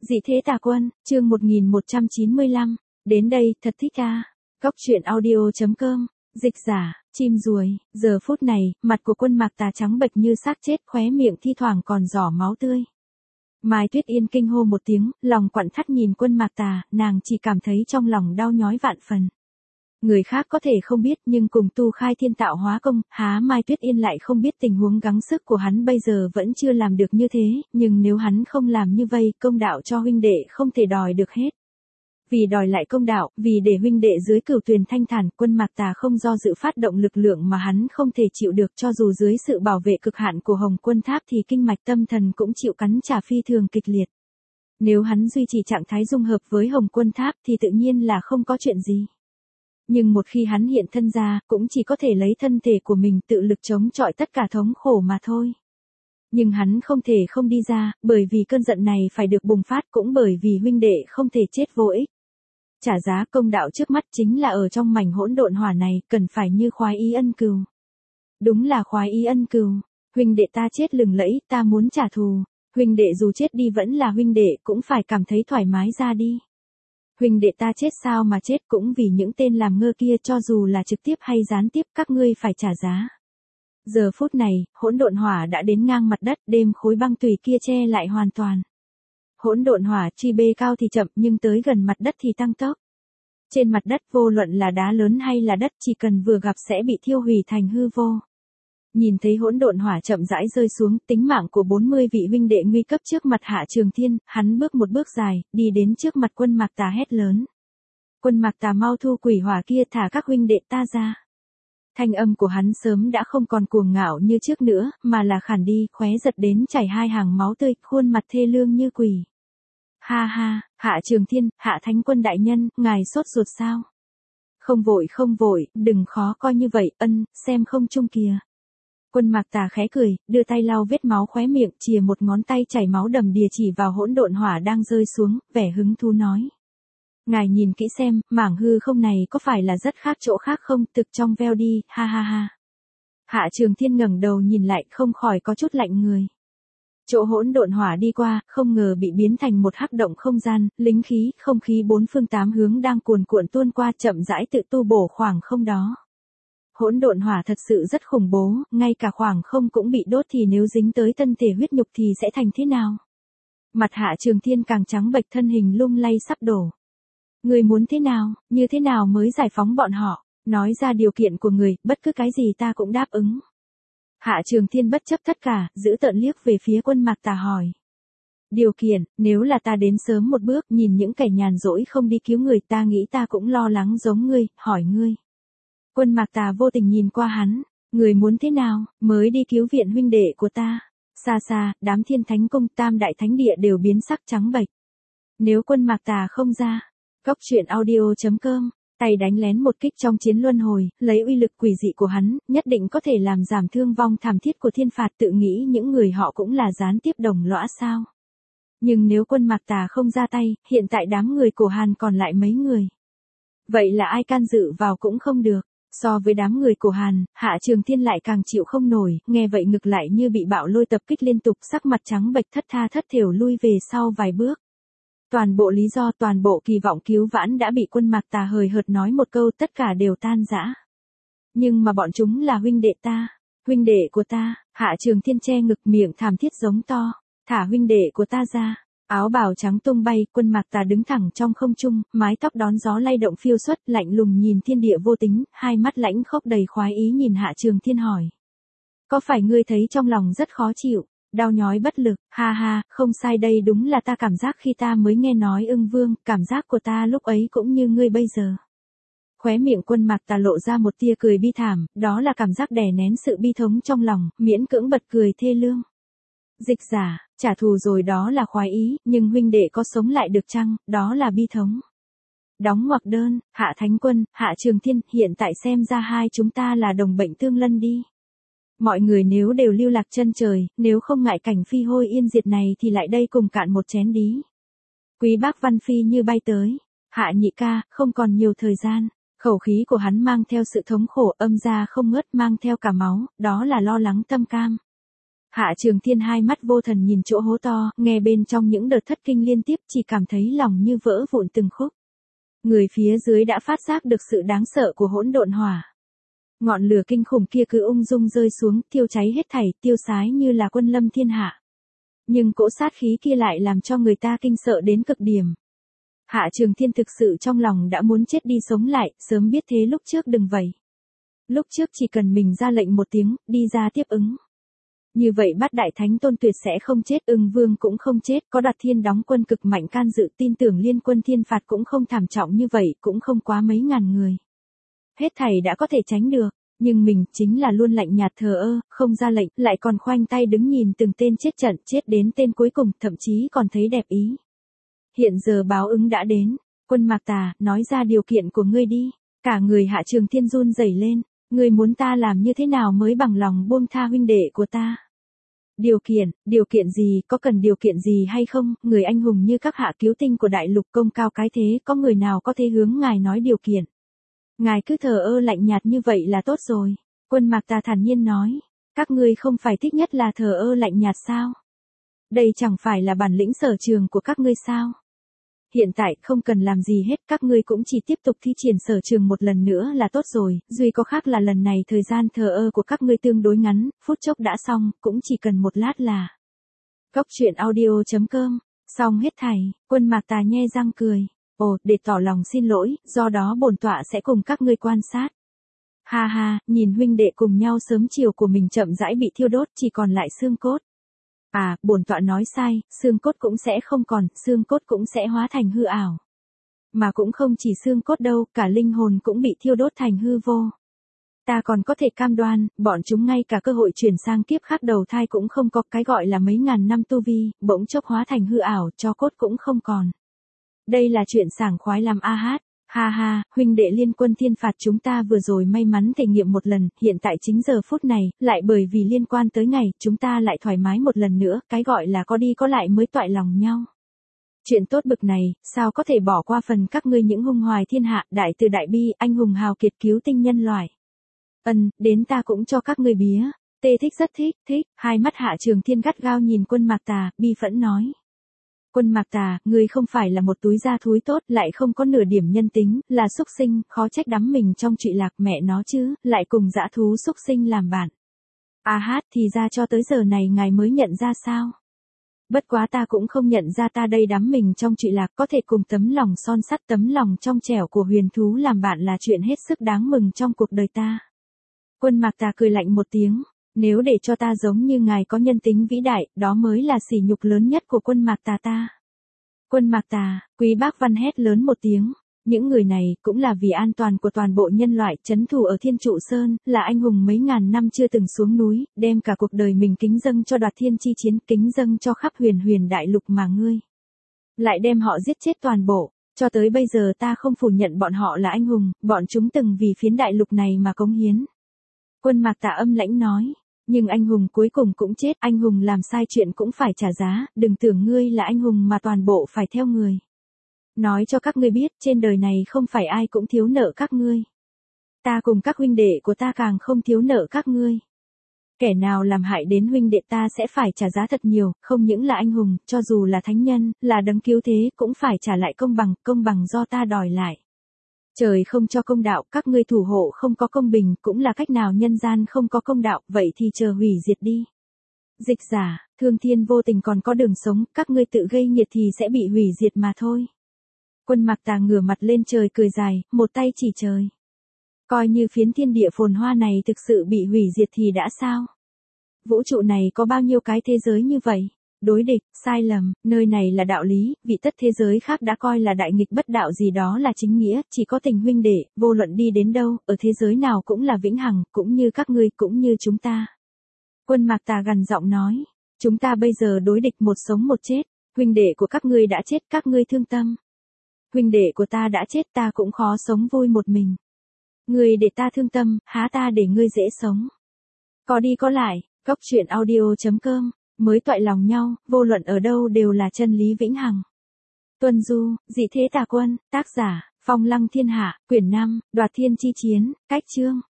Dị thế tà quân, chương 1195, đến đây, thật thích a. Góc truyện audio.com, dịch giả, chim ruồi, giờ phút này, mặt của Quân Mạc Tà trắng bệch như xác chết, khóe miệng thi thoảng còn giỏ máu tươi. Mai Tuyết Yên kinh hô một tiếng, lòng quặn thắt nhìn Quân Mạc Tà, nàng chỉ cảm thấy trong lòng đau nhói vạn phần. Người khác có thể không biết nhưng cùng tu khai thiên tạo hóa công, há Mai Tuyết Yên lại không biết tình huống gắng sức của hắn bây giờ vẫn chưa làm được như thế, nhưng nếu hắn không làm như vậy, công đạo cho huynh đệ không thể đòi được hết. Vì đòi lại công đạo, vì để huynh đệ dưới cửu tuyền thanh thản, Quân Mạc Tà không do dự phát động lực lượng mà hắn không thể chịu được, cho dù dưới sự bảo vệ cực hạn của Hồng Quân Tháp thì kinh mạch tâm thần cũng chịu cắn trả phi thường kịch liệt. Nếu hắn duy trì trạng thái dung hợp với Hồng Quân Tháp thì tự nhiên là không có chuyện gì. Nhưng một khi hắn hiện thân ra, cũng chỉ có thể lấy thân thể của mình tự lực chống chọi tất cả thống khổ mà thôi. Nhưng hắn không thể không đi ra, bởi vì cơn giận này phải được bùng phát, cũng bởi vì huynh đệ không thể chết vô ích. Trả giá công đạo trước mắt chính là ở trong mảnh hỗn độn hỏa này, cần phải như khoái ý ân cừu. Đúng là khoái ý ân cừu, huynh đệ ta chết lừng lẫy, ta muốn trả thù. Huynh đệ dù chết đi vẫn là huynh đệ, cũng phải cảm thấy thoải mái ra đi. Huynh đệ ta chết sao mà chết, cũng vì những tên làm ngơ kia, cho dù là trực tiếp hay gián tiếp các ngươi phải trả giá. Giờ phút này, hỗn độn hỏa đã đến ngang mặt đất, đêm khối băng tùy kia che lại hoàn toàn. Hỗn độn hỏa chi bê cao thì chậm, nhưng tới gần mặt đất thì tăng tốc. Trên mặt đất vô luận là đá lớn hay là đất, chỉ cần vừa gặp sẽ bị thiêu hủy thành hư vô. Nhìn thấy hỗn độn hỏa chậm rãi rơi xuống, tính mạng của 40 vị huynh đệ nguy cấp trước mặt Hạ Trường Thiên, hắn bước một bước dài, đi đến trước mặt Quân Mạc Tà hét lớn. Quân Mạc Tà mau thu quỷ hỏa kia, thả các huynh đệ ta ra. Thanh âm của hắn sớm đã không còn cuồng ngạo như trước nữa, mà là khản đi, khóe giật đến chảy hai hàng máu tươi, khuôn mặt thê lương như quỷ. Ha ha, Hạ Trường Thiên, Hạ Thánh Quân đại nhân, ngài sốt ruột sao? Không vội, đừng khó coi như vậy, xem không chung kìa. Quân Mạc Tà khẽ cười, đưa tay lau vết máu khóe miệng, chìa một ngón tay chảy máu đầm đìa chỉ vào hỗn độn hỏa đang rơi xuống, vẻ hứng thú nói. Ngài nhìn kỹ xem, mảng hư không này có phải là rất khác chỗ khác không, thực trong veo đi, ha ha ha. Hạ Trường Thiên ngẩng đầu nhìn lại, không khỏi có chút lạnh người. Chỗ hỗn độn hỏa đi qua, không ngờ bị biến thành một hắc động không gian, linh khí, không khí bốn phương tám hướng đang cuồn cuộn tuôn qua, chậm rãi tự tu bổ khoảng không đó. Hỗn độn hỏa thật sự rất khủng bố, ngay cả khoảng không cũng bị đốt thì nếu dính tới thân thể huyết nhục thì sẽ thành thế nào? Mặt Hạ Trường Thiên càng trắng bệch, thân hình lung lay sắp đổ. Người muốn thế nào, như thế nào mới giải phóng bọn họ? Nói ra điều kiện của người, bất cứ cái gì ta cũng đáp ứng. Hạ Trường Thiên bất chấp tất cả, giữ tợn liếc về phía Quân Mạc Tà hỏi. Điều kiện, nếu là ta đến sớm một bước, nhìn những kẻ nhàn rỗi không đi cứu người, ta nghĩ ta cũng lo lắng giống ngươi, hỏi ngươi. Quân Mạc Tà vô tình nhìn qua hắn, người muốn thế nào, mới đi cứu viện huynh đệ của ta. Xa xa, đám Thiên Thánh Cung, Tam Đại Thánh Địa đều biến sắc trắng bệch. Nếu Quân Mạc Tà không ra, góc truyện audio.com, tay đánh lén một kích trong chiến luân hồi, lấy uy lực quỷ dị của hắn, nhất định có thể làm giảm thương vong thảm thiết của thiên phạt, tự nghĩ những người họ cũng là gián tiếp đồng lõa sao. Nhưng nếu Quân Mạc Tà không ra tay, hiện tại đám người của Hàn còn lại mấy người. Vậy là ai can dự vào cũng không được. So với đám người của Hàn, Hạ Trường Thiên lại càng chịu không nổi, nghe vậy ngực lại như bị bạo lôi tập kích liên tục, sắc mặt trắng bệch thất tha thất thểu lui về sau vài bước. Toàn bộ lý do, toàn bộ kỳ vọng cứu vãn đã bị Quân Mạc Tà hời hợt nói một câu, tất cả đều tan rã. Nhưng mà bọn chúng là huynh đệ ta, huynh đệ của ta. Hạ Trường Thiên che ngực, miệng thảm thiết giống to, thả huynh đệ của ta ra. Áo bào trắng tung bay, Quân Mạc Tà đứng thẳng trong không trung, mái tóc đón gió lay động phiêu xuất, lạnh lùng nhìn thiên địa vô tính, hai mắt lãnh khốc đầy khoái ý nhìn Hạ Trường Thiên hỏi. Có phải ngươi thấy trong lòng rất khó chịu, đau nhói bất lực, ha ha, không sai, đây đúng là ta cảm giác khi ta mới nghe nói Ưng Vương, cảm giác của ta lúc ấy cũng như ngươi bây giờ. Khóe miệng Quân Mạc Tà lộ ra một tia cười bi thảm, đó là cảm giác đè nén sự bi thống trong lòng, miễn cưỡng bật cười thê lương. Dịch giả, trả thù rồi đó là khoái ý, nhưng huynh đệ có sống lại được chăng, đó là bi thống. Đóng ngoặc đơn, Hạ Thánh Quân, Hạ Trường Thiên, hiện tại xem ra hai chúng ta là đồng bệnh tương lân đi. Mọi người nếu đều lưu lạc chân trời, nếu không ngại cảnh phi hôi yên diệt này thì lại đây cùng cạn một chén đi. Quý bác Văn Phi như bay tới. Hạ nhị ca, không còn nhiều thời gian. Khẩu khí của hắn mang theo sự thống khổ, âm ra không ngớt, mang theo cả máu, đó là lo lắng tâm cam. Hạ Trường Thiên hai mắt vô thần nhìn chỗ hố to, nghe bên trong những đợt thất kinh liên tiếp chỉ cảm thấy lòng như vỡ vụn từng khúc. Người phía dưới đã phát giác được sự đáng sợ của hỗn độn hỏa. Ngọn lửa kinh khủng kia cứ ung dung rơi xuống, thiêu cháy hết thảy, tiêu sái như là quân lâm thiên hạ. Nhưng cỗ sát khí kia lại làm cho người ta kinh sợ đến cực điểm. Hạ Trường Thiên thực sự trong lòng đã muốn chết đi sống lại, sớm biết thế lúc trước đừng vậy. Lúc trước chỉ cần mình ra lệnh một tiếng, đi ra tiếp ứng. Như vậy Bát Đại Thánh Tôn tuyệt sẽ không chết, Ưng Vương cũng không chết, có Đoạt Thiên đóng quân cực mạnh can dự, tin tưởng liên quân thiên phạt cũng không thảm trọng như vậy, cũng không quá mấy ngàn người. Hết thảy đã có thể tránh được, nhưng mình chính là luôn lạnh nhạt thờ ơ, không ra lệnh, lại còn khoanh tay đứng nhìn từng tên chết trận, chết đến tên cuối cùng, thậm chí còn thấy đẹp ý. Hiện giờ báo ứng đã đến, Quân Mạc Tà, nói ra điều kiện của ngươi đi. Cả người Hạ Trường Thiên run rẩy lên, ngươi muốn ta làm như thế nào mới bằng lòng buông tha huynh đệ của ta? Điều kiện gì, có cần điều kiện gì hay không? Người anh hùng như các hạ cứu tinh của đại lục công cao cái thế, có người nào có thể hướng ngài nói điều kiện? Ngài cứ thờ ơ lạnh nhạt như vậy là tốt rồi. Quân Mạc Tà thản nhiên nói, các ngươi không phải thích nhất là thờ ơ lạnh nhạt sao? Đây chẳng phải là bản lĩnh sở trường của các ngươi sao? Hiện tại không cần làm gì hết, các ngươi cũng chỉ tiếp tục thi triển sở trường một lần nữa là tốt rồi, duy có khác là lần này thời gian thờ ơ của các ngươi tương đối ngắn, phút chốc đã xong, cũng chỉ cần một lát là. Góc truyện audio.com, xong hết thảy, Quân Mạc Tà nhe răng cười, ồ, để tỏ lòng xin lỗi, do đó bổn tọa sẽ cùng các ngươi quan sát. Ha ha, nhìn huynh đệ cùng nhau sớm chiều của mình chậm rãi bị thiêu đốt, chỉ còn lại xương cốt. À, bổn tọa nói sai, xương cốt cũng sẽ không còn, xương cốt cũng sẽ hóa thành hư ảo. Mà cũng không chỉ xương cốt đâu, cả linh hồn cũng bị thiêu đốt thành hư vô. Ta còn có thể cam đoan, bọn chúng ngay cả cơ hội chuyển sang kiếp khác đầu thai cũng không có, cái gọi là mấy ngàn năm tu vi, bỗng chốc hóa thành hư ảo, cho cốt cũng không còn. Đây là chuyện sảng khoái làm a hát. Ha ha, huynh đệ liên quân thiên phạt chúng ta vừa rồi may mắn thể nghiệm một lần, hiện tại chính giờ phút này, lại bởi vì liên quan tới ngày, chúng ta lại thoải mái một lần nữa, cái gọi là có đi có lại mới toại lòng nhau. Chuyện tốt bực này, sao có thể bỏ qua phần các ngươi những hung hoài thiên hạ, đại từ đại bi, anh hùng hào kiệt cứu tinh nhân loại. Đến ta cũng cho các ngươi bía. Tê thích rất thích, hai mắt Hạ Trường Thiên gắt gao nhìn Quân Mạc Tà, bi phẫn nói. Quân Mạc Tà, ngươi không phải là một túi da thúi tốt, lại không có nửa điểm nhân tính, là xúc sinh, khó trách đắm mình trong trụy lạc mẹ nó chứ, lại cùng dã thú xúc sinh làm bạn. À hát, thì ra cho tới giờ này ngài mới nhận ra sao? Bất quá ta cũng không nhận ra ta đây đắm mình trong trụy lạc, có thể cùng tấm lòng son sắt, tấm lòng trong trẻo của huyền thú làm bạn là chuyện hết sức đáng mừng trong cuộc đời ta. Quân Mạc Tà cười lạnh một tiếng. Nếu để cho ta giống như ngài có nhân tính vĩ đại, đó mới là sỉ nhục lớn nhất của Quân Mạc Tà ta. Quân Mạc Tà, Quý Bác Văn hét lớn một tiếng. Những người này cũng là vì an toàn của toàn bộ nhân loại, trấn thủ ở Thiên Trụ Sơn, là anh hùng mấy ngàn năm chưa từng xuống núi, đem cả cuộc đời mình kính dâng cho Đoạt Thiên chi chiến, kính dâng cho khắp huyền huyền đại lục mà ngươi. Lại đem họ giết chết toàn bộ. Cho tới bây giờ ta không phủ nhận bọn họ là anh hùng, bọn chúng từng vì phiến đại lục này mà cống hiến. Quân Mạc Tà âm lãnh nói. Nhưng anh hùng cuối cùng cũng chết, anh hùng làm sai chuyện cũng phải trả giá, đừng tưởng ngươi là anh hùng mà toàn bộ phải theo người. Nói cho các ngươi biết, trên đời này không phải ai cũng thiếu nợ các ngươi. Ta cùng các huynh đệ của ta càng không thiếu nợ các ngươi. Kẻ nào làm hại đến huynh đệ ta sẽ phải trả giá thật nhiều, không những là anh hùng, cho dù là thánh nhân, là đấng cứu thế, cũng phải trả lại công bằng do ta đòi lại. Trời không cho công đạo, các ngươi thủ hộ không có công bình, cũng là cách nào nhân gian không có công đạo, vậy thì chờ hủy diệt đi. Dịch giả, Thương Thiên vô tình còn có đường sống, các ngươi tự gây nghiệt thì sẽ bị hủy diệt mà thôi. Quân Mạc Tà ngửa mặt lên trời cười dài, một tay chỉ trời. Coi như phiến thiên địa phồn hoa này thực sự bị hủy diệt thì đã sao? Vũ trụ này có bao nhiêu cái thế giới như vậy? Đối địch, sai lầm, nơi này là đạo lý, vị tất thế giới khác đã coi là đại nghịch bất đạo gì đó là chính nghĩa, chỉ có tình huynh đệ, vô luận đi đến đâu, ở thế giới nào cũng là vĩnh hằng, cũng như các ngươi, cũng như chúng ta. Quân Mạc Tà gằn giọng nói, chúng ta bây giờ đối địch một sống một chết, huynh đệ của các ngươi đã chết, các ngươi thương tâm. Huynh đệ của ta đã chết, ta cũng khó sống vui một mình. Ngươi để ta thương tâm, há ta để ngươi dễ sống. Có đi có lại, góc truyện audio.com. Mới toại lòng nhau, vô luận ở đâu đều là chân lý vĩnh hằng. Tuân Du, Dị Thế Tà Quân, tác giả, Phong Lăng Thiên Hạ, quyển 5, Đoạt Thiên chi chiến, cách chương.